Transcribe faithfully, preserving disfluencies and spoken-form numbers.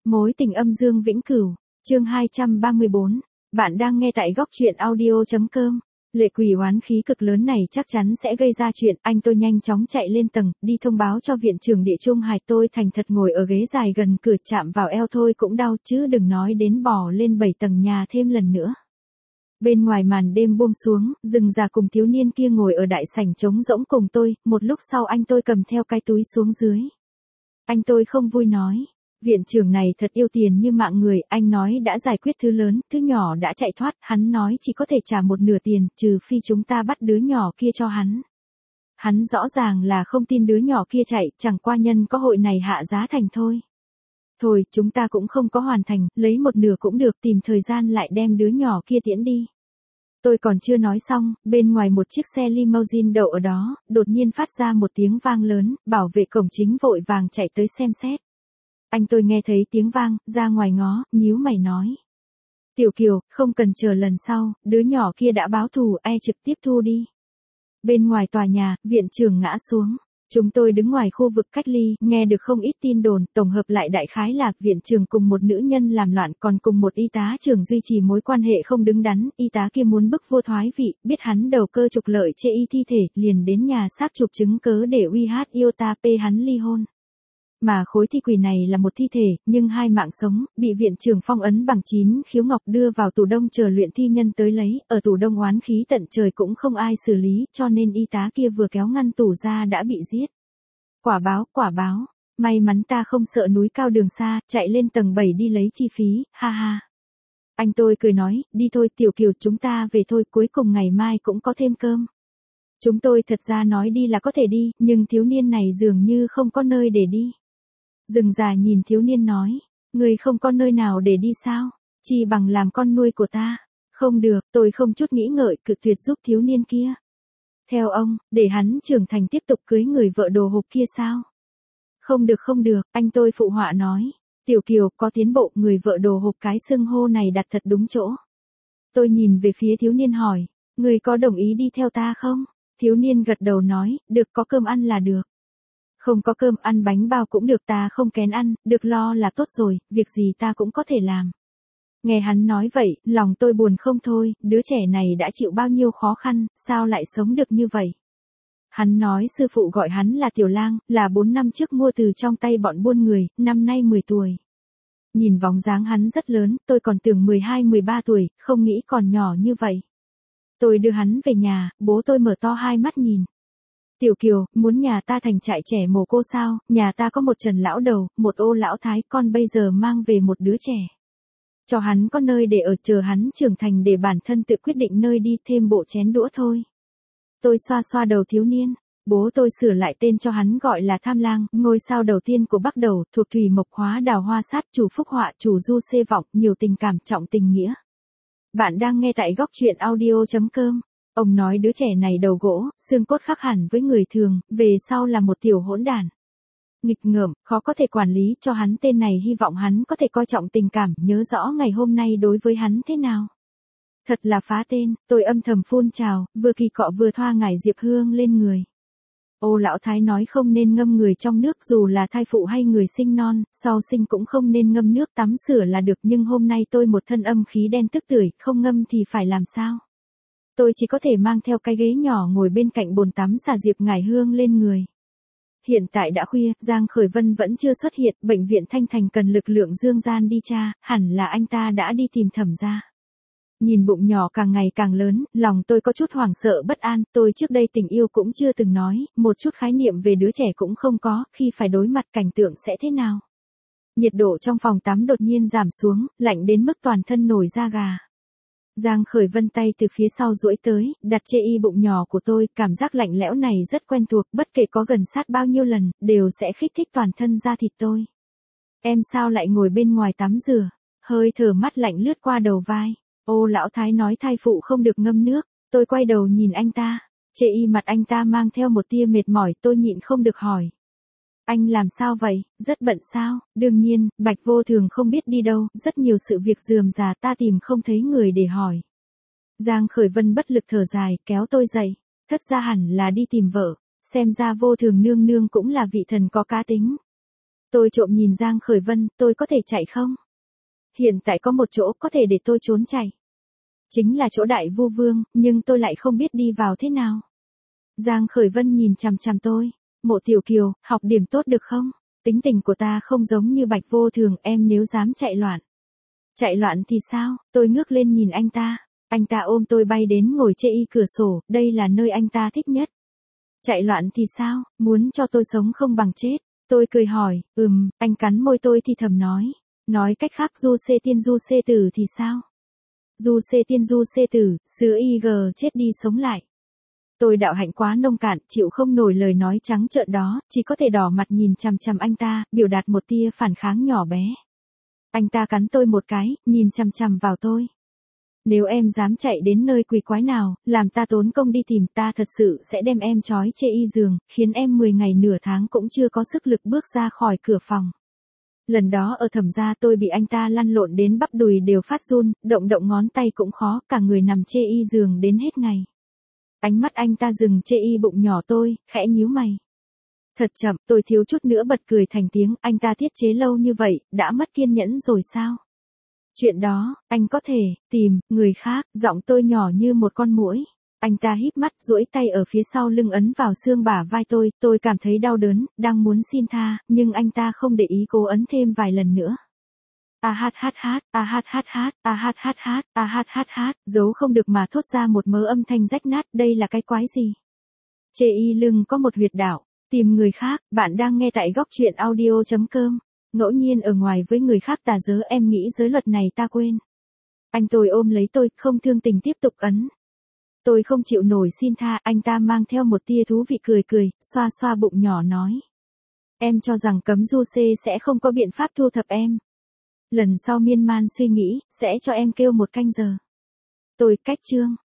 Mối tình âm dương vĩnh cửu, chương hai trăm ba mươi bốn. Bạn đang nghe tại góc truyện audio.com. Lệ quỷ oán khí cực lớn này chắc chắn sẽ gây ra chuyện. Anh tôi nhanh chóng chạy lên tầng, đi thông báo cho viện trưởng địa trung hải. Tôi thành thật ngồi ở ghế dài gần cửa, chạm vào eo thôi cũng đau chứ đừng nói đến bò lên bảy tầng nhà thêm lần nữa. Bên ngoài màn đêm buông xuống, rừng già cùng thiếu niên kia ngồi ở đại sảnh trống rỗng cùng tôi. Một lúc sau anh tôi cầm theo cái túi xuống dưới. Anh tôi không vui nói. Viện trưởng này thật yêu tiền như mạng người, anh nói đã giải quyết thứ lớn, thứ nhỏ đã chạy thoát, hắn nói chỉ có thể trả một nửa tiền, trừ phi chúng ta bắt đứa nhỏ kia cho hắn. Hắn rõ ràng là không tin đứa nhỏ kia chạy, chẳng qua nhân có hội này hạ giá thành thôi. Thôi, chúng ta cũng không có hoàn thành, lấy một nửa cũng được, tìm thời gian lại đem đứa nhỏ kia tiễn đi. Tôi còn chưa nói xong, bên ngoài một chiếc xe limousine đậu ở đó, đột nhiên phát ra một tiếng vang lớn, bảo vệ cổng chính vội vàng chạy tới xem xét. Anh tôi nghe thấy tiếng vang, ra ngoài ngó, nhíu mày nói. Tiểu Kiều, không cần chờ lần sau, đứa nhỏ kia đã báo thù, e trực tiếp thu đi. Bên ngoài tòa nhà, viện trưởng ngã xuống. Chúng tôi đứng ngoài khu vực cách ly, nghe được không ít tin đồn, tổng hợp lại đại khái là viện trưởng cùng một nữ nhân làm loạn, còn cùng một y tá trưởng duy trì mối quan hệ không đứng đắn, y tá kia muốn bức vô thoái vị, biết hắn đầu cơ trục lợi chê y thi thể, liền đến nhà xác chụp chứng cớ để uy hát iota p hắn ly hôn. Mà khối thi quỷ này là một thi thể, nhưng hai mạng sống, bị viện trưởng phong ấn bằng chín khiếu ngọc đưa vào tủ đông chờ luyện thi nhân tới lấy, ở tủ đông oán khí tận trời cũng không ai xử lý, cho nên y tá kia vừa kéo ngăn tủ ra đã bị giết. Quả báo, quả báo, may mắn ta không sợ núi cao đường xa, chạy lên tầng bảy đi lấy chi phí, ha ha. Anh tôi cười nói, đi thôi Tiểu Kiều, chúng ta về thôi, cuối cùng ngày mai cũng có thêm cơm. Chúng tôi thật ra nói đi là có thể đi, nhưng thiếu niên này dường như không có nơi để đi. Rừng già nhìn thiếu niên nói, người không có nơi nào để đi sao, chi bằng làm con nuôi của ta. Không được, tôi không chút nghĩ ngợi cự tuyệt giúp thiếu niên kia. Theo ông, để hắn trưởng thành tiếp tục cưới người vợ đồ hộp kia sao? Không được không được, anh tôi phụ họa nói. Tiểu Kiều, có tiến bộ, người vợ đồ hộp cái xưng hô này đặt thật đúng chỗ. Tôi nhìn về phía thiếu niên hỏi, người có đồng ý đi theo ta không? Thiếu niên gật đầu nói, được, có cơm ăn là được. Không có cơm ăn bánh bao cũng được, ta không kén ăn, được lo là tốt rồi, việc gì ta cũng có thể làm. Nghe hắn nói vậy, lòng tôi buồn không thôi, đứa trẻ này đã chịu bao nhiêu khó khăn, sao lại sống được như vậy. Hắn nói sư phụ gọi hắn là Tiểu Lang, là bốn năm trước mua từ trong tay bọn buôn người, năm nay mười tuổi. Nhìn bóng dáng hắn rất lớn, tôi còn tưởng mười hai mười ba tuổi, không nghĩ còn nhỏ như vậy. Tôi đưa hắn về nhà, bố tôi mở to hai mắt nhìn. Tiểu Kiều, muốn nhà ta thành trại trẻ mồ cô sao, nhà ta có một Trần lão đầu, một Ô lão thái, con bây giờ mang về một đứa trẻ. Cho hắn có nơi để ở, chờ hắn trưởng thành để bản thân tự quyết định nơi đi, thêm bộ chén đũa thôi. Tôi xoa xoa đầu thiếu niên, bố tôi sửa lại tên cho hắn gọi là Tham Lang, ngôi sao đầu tiên của Bắc Đầu, thuộc thủy mộc hóa đào hoa sát, chủ phúc họa, chủ du xê vọng, nhiều tình cảm, trọng tình nghĩa. Bạn đang nghe tại góc truyện audio.com. Ông nói đứa trẻ này đầu gỗ, xương cốt khác hẳn với người thường, về sau là một tiểu hỗn đản. Nghịch ngợm, khó có thể quản lý, cho hắn tên này hy vọng hắn có thể coi trọng tình cảm, nhớ rõ ngày hôm nay đối với hắn thế nào. Thật là phá tên, tôi âm thầm phun trào, vừa kỳ cọ vừa thoa ngải diệp hương lên người. Ô lão thái nói không nên ngâm người trong nước, dù là thai phụ hay người sinh non, sau sinh cũng không nên ngâm nước tắm rửa là được, nhưng hôm nay tôi một thân âm khí đen tức tưởi, không ngâm thì phải làm sao? Tôi chỉ có thể mang theo cái ghế nhỏ ngồi bên cạnh bồn tắm xả diệp ngải hương lên người. Hiện tại đã khuya, Giang Khởi Vân vẫn chưa xuất hiện, bệnh viện Thanh Thành cần lực lượng dương gian đi tra, hẳn là anh ta đã đi tìm Thẩm gia. Nhìn bụng nhỏ càng ngày càng lớn, lòng tôi có chút hoảng sợ bất an, tôi trước đây tình yêu cũng chưa từng nói, một chút khái niệm về đứa trẻ cũng không có, khi phải đối mặt cảnh tượng sẽ thế nào. Nhiệt độ trong phòng tắm đột nhiên giảm xuống, lạnh đến mức toàn thân nổi da gà. Giang Khởi Vân tay từ phía sau duỗi tới, đặt chê y bụng nhỏ của tôi, cảm giác lạnh lẽo này rất quen thuộc, bất kể có gần sát bao nhiêu lần, đều sẽ kích thích toàn thân da thịt tôi. Em sao lại ngồi bên ngoài tắm rửa, hơi thở mát lạnh lướt qua đầu vai. Ô lão thái nói thai phụ không được ngâm nước, tôi quay đầu nhìn anh ta, chê y mặt anh ta mang theo một tia mệt mỏi, tôi nhịn không được hỏi. Anh làm sao vậy, rất bận sao? Đương nhiên, Bạch Vô Thường không biết đi đâu, rất nhiều sự việc rườm rà ta tìm không thấy người để hỏi. Giang Khởi Vân bất lực thở dài, kéo tôi dậy, thất ra hẳn là đi tìm vợ, xem ra Vô Thường nương nương cũng là vị thần có cá tính. Tôi trộm nhìn Giang Khởi Vân, tôi có thể chạy không? Hiện tại có một chỗ có thể để tôi trốn chạy. Chính là chỗ Đại Vu Vương, nhưng tôi lại không biết đi vào thế nào. Giang Khởi Vân nhìn chằm chằm tôi. Mộ Tiểu Kiều, học điểm tốt được không? Tính tình của ta không giống như Bạch Vô Thường, em nếu dám chạy loạn. Chạy loạn thì sao? Tôi ngước lên nhìn anh ta. Anh ta ôm tôi bay đến ngồi chê y cửa sổ, đây là nơi anh ta thích nhất. Chạy loạn thì sao? Muốn cho tôi sống không bằng chết. Tôi cười hỏi, ừm, anh cắn môi tôi thì thầm nói. Nói cách khác Du Xê Tiên Du Xê Tử thì sao? Du Xê Tiên Du Xê Tử, xứ y gờ chết đi sống lại. Tôi đạo hạnh quá nông cạn, chịu không nổi lời nói trắng trợn đó, chỉ có thể đỏ mặt nhìn chằm chằm anh ta, biểu đạt một tia phản kháng nhỏ bé. Anh ta cắn tôi một cái, nhìn chằm chằm vào tôi. Nếu em dám chạy đến nơi quỷ quái nào, làm ta tốn công đi tìm, ta thật sự sẽ đem em trói chê y giường, khiến em mười ngày nửa tháng cũng chưa có sức lực bước ra khỏi cửa phòng. Lần đó ở Thẩm gia tôi bị anh ta lăn lộn đến bắp đùi đều phát run, động động ngón tay cũng khó, cả người nằm chê y giường đến hết ngày. Ánh mắt anh ta dừng chê y bụng nhỏ tôi, khẽ nhíu mày. Thật chậm, tôi thiếu chút nữa bật cười thành tiếng, anh ta tiết chế lâu như vậy, đã mất kiên nhẫn rồi sao? Chuyện đó, anh có thể, tìm, người khác, giọng tôi nhỏ như một con muỗi. Anh ta híp mắt, duỗi tay ở phía sau lưng ấn vào xương bả vai tôi, tôi cảm thấy đau đớn, đang muốn xin tha, nhưng anh ta không để ý cố ấn thêm vài lần nữa. A hát hát hát, a hát hát hát, a hát hát hát, a hát hát hát, giấu không được mà thốt ra một mớ âm thanh rách nát, đây là cái quái gì? Chê y lưng có một huyệt đạo, tìm người khác, bạn đang nghe tại góc truyện audio chấm com. Ngẫu nhiên ở ngoài với người khác tà giới, em nghĩ giới luật này ta quên. Anh tôi ôm lấy tôi, không thương tình tiếp tục ấn. Tôi không chịu nổi xin tha, anh ta mang theo một tia thú vị cười cười, xoa xoa bụng nhỏ nói. Em cho rằng cấm du xê sẽ không có biện pháp thu thập em. Lần sau miên man suy nghĩ, sẽ cho em kêu một canh giờ. Tôi cách chương.